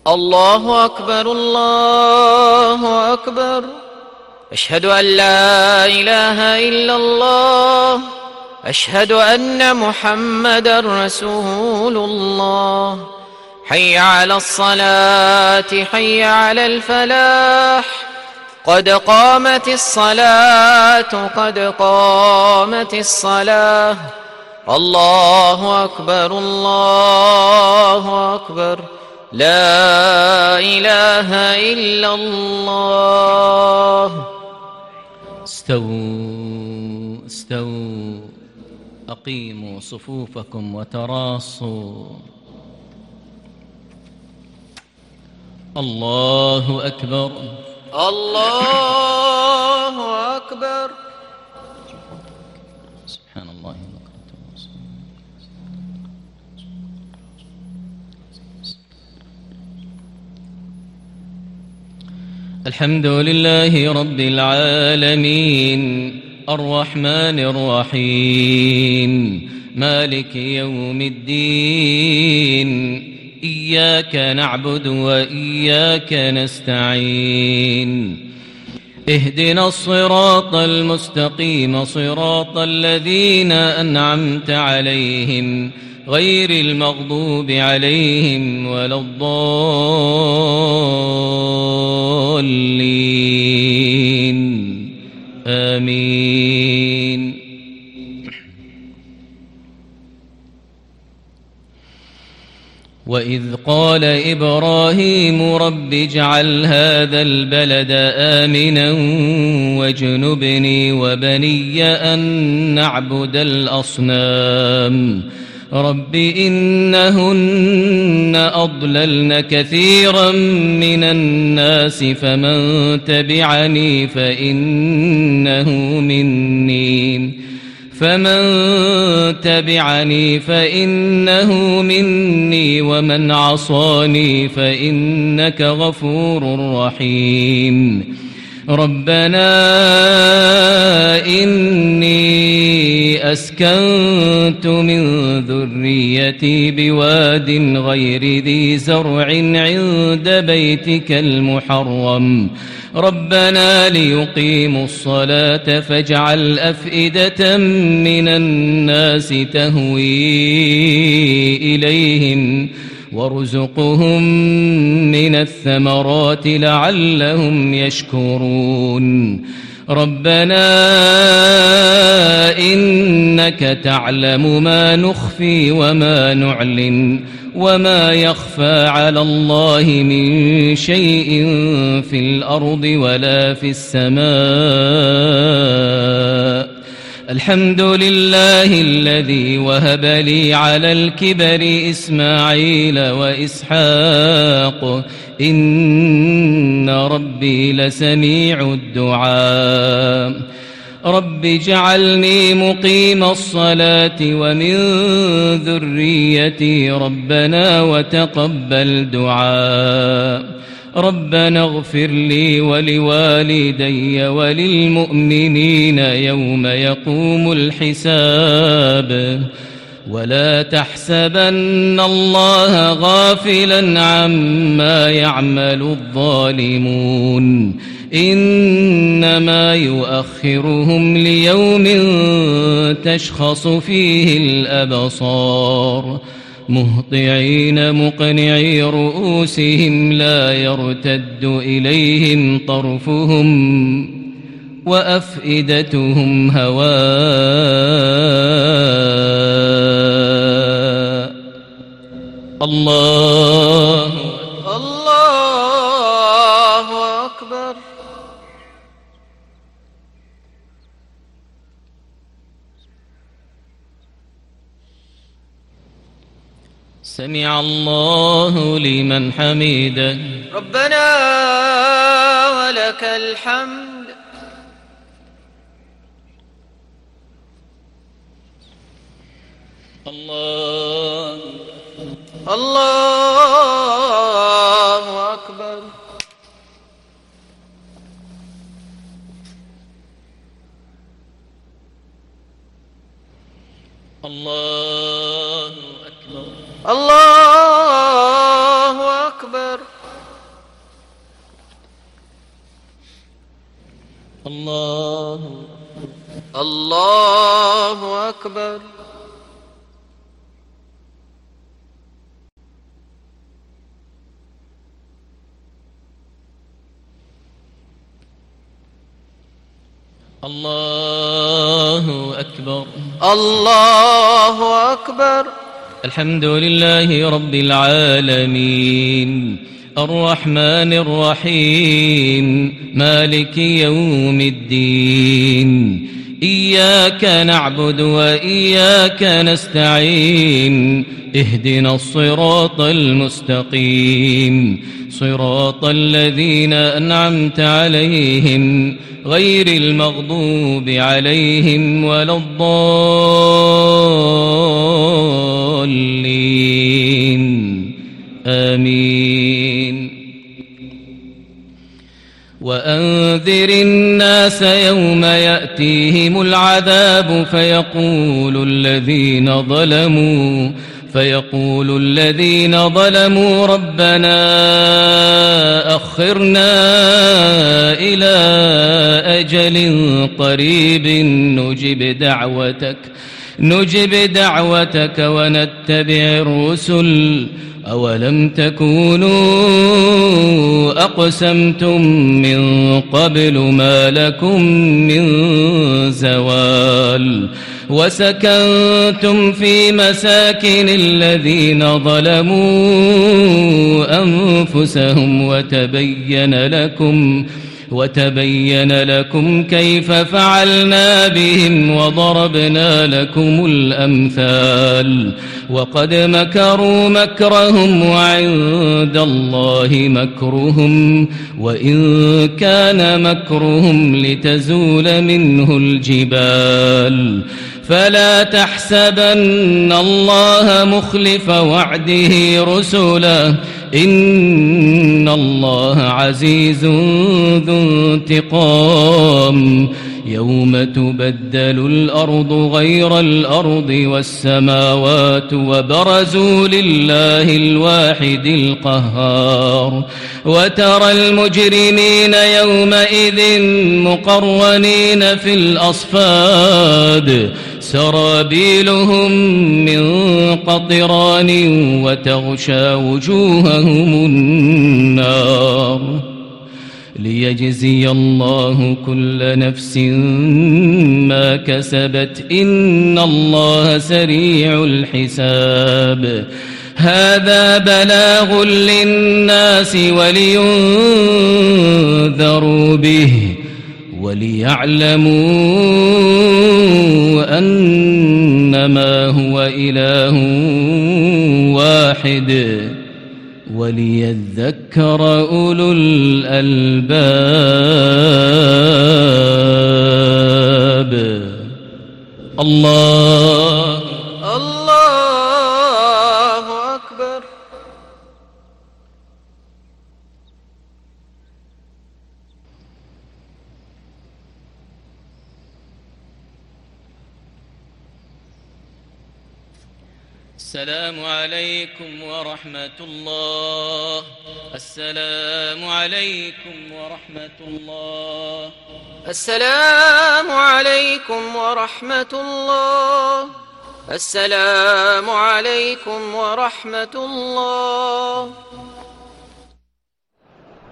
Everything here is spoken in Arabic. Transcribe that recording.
الله أكبر الله أكبر. أشهد أن لا إله إلا الله. أشهد أن محمدا رسول الله. حي على الصلاة حي على الفلاح. قد قامت الصلاة قد قامت الصلاة. الله أكبر الله أكبر. لا إله إلا الله. استووا استووا، أقيموا صفوفكم وتراصوا. الله أكبر الله أكبر. سبحان الله. الحمد لله رب العالمين، الرحمن الرحيم، مالك يوم الدين. إياك نعبد وإياك نستعين. اهدنا الصراط المستقيم، صراط الذين أنعمت عليهم غير المغضوب عليهم ولا الضالين. آمين. وإذ قال إبراهيم رب اجعل هذا البلد آمنا واجنبني وبني أن نعبد الأصنام. رب إنهن أضللن كثيرا من الناس فمن تبعني فإنه مني ومن عصاني فإنك غفور رحيم. ربنا إني أسكنت من ذريتي بواد غير ذي زرع عند بيتك المحرم ربنا ليقيموا الصلاة فاجعل أفئدة من الناس تهوي إليهم وارزقهم من الثمرات لعلهم يشكرون. ربنا إنك تعلم ما نخفي وما نعلن وما يخفى على الله من شيء في الأرض ولا في السماء. الحمد لله الذي وهب لي على الكبر إسماعيل وإسحاق إن ربي لسميع الدعاء. رب اجعلني مقيم الصلاة ومن ذريتي ربنا وتقبل دعاء. ربنا اغفر لي ولوالدي وللمؤمنين يوم يقوم الحساب. ولا تحسبن الله غافلا عما يعمل الظالمون إنما يؤخرهم ليوم تشخص فيه الأبصار مهطعين مقنعي رؤوسهم لا يرتد إليهم طرفهم وأفئدتهم هواء. الله أكبر. سمع الله لمن حمده. ربنا ولك الحمد. الله أكبر. الله أكبر. الله أكبر. الله الله أكبر. الله أكبر. الله أكبر. الحمد لله رب العالمين الرحمن الرحيم مالك يوم الدين إياك نعبد وإياك نستعين اهدنا الصراط المستقيم صراط الذين أنعمت عليهم غير المغضوب عليهم ولا الضالين آمين. وأنذر الناس يوم يأتيهم العذاب فيقول الذين ظلموا ربنا أخرنا إلى أجل قريب نجب دعوتك ونتبع الرسل أولم تكونوا أقسمتم من قبل ما لكم من زوال وسكنتم في مساكن الذين ظلموا أنفسهم وتبين لكم كيف فعلنا بهم وضربنا لكم الأمثال وقد مكروا مكرهم وعند الله مكرهم وإن كان مكرهم لتزول منه الجبال فلا تحسبن الله مخلف وعده رسله إن الله عزيز ذو انتقام يوم تبدل الأرض غير الأرض والسماوات وبرزوا لله الواحد القهار وترى المجرمين يومئذ مقرنين في الأصفاد سرابيلهم من قطران وتغشى وجوههم النار ليجزي الله كل نفس ما كسبت إن الله سريع الحساب هذا بلاغ للناس ولينذروا به وليعلموا أنما هو إله واحد وليذكر أولو الألباب الله أكبر. السلام عليكم ورحمة الله. السلام عليكم ورحمة الله. السلام عليكم ورحمة الله. السلام عليكم ورحمة الله.